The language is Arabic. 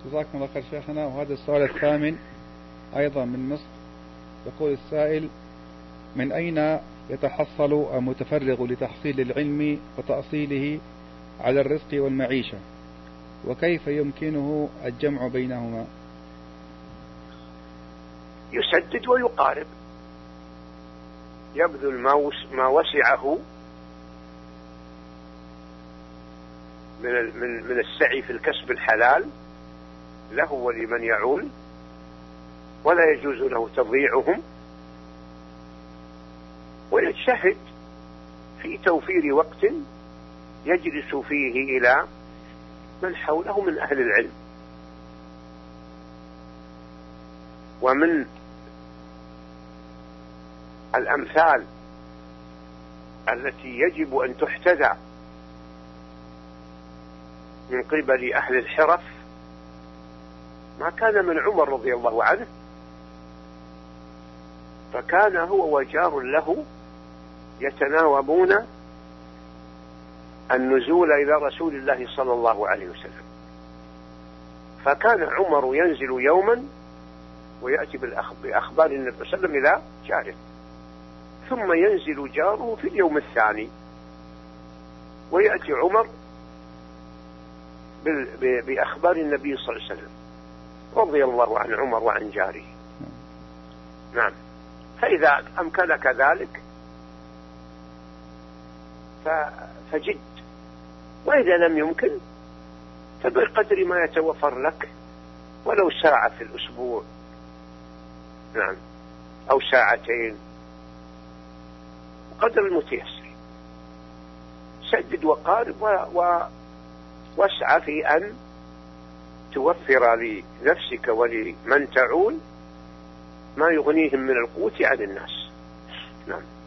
جزاكم الله خير شيخنا. وهذا السؤال الثامن أيضا من مصر، يقول السائل: من أين يتحصل المتفرغ لتحصيل العلم وتأصيله على الرزق والمعيشة، وكيف يمكنه الجمع بينهما؟ يسدد ويقارب، يبذل ما وسعه من السعي في الكسب الحلال له ولمن يعول، ولا يجوز له تضييعهم، ويجتهد في توفير وقت يجلس فيه إلى من حوله من أهل العلم. ومن الأمثال التي يجب أن تحتذى من قبل أهل الحرف ما كان من عمر رضي الله عنه، فكان هو وجار له يتناوبون النزول إلى رسول الله صلى الله عليه وسلم، فكان عمر ينزل يوما ويأتي بأخبار النبي صلى الله عليه وسلم إلى جاره، ثم ينزل جاره في اليوم الثاني ويأتي عمر بأخبار النبي صلى الله عليه وسلم رضي الله عن عمر وعن جاره. نعم. فإذا أمكنك ذلك فجد، وإذا لم يمكن فبقدر ما يتوفر لك، ولو ساعة في الأسبوع، نعم، أو ساعتين، قدر المتيسر. سدد وقارب واسعى في أن توفر لنفسك ولمن تعول ما يغنيهم من القوت عن الناس. نعم.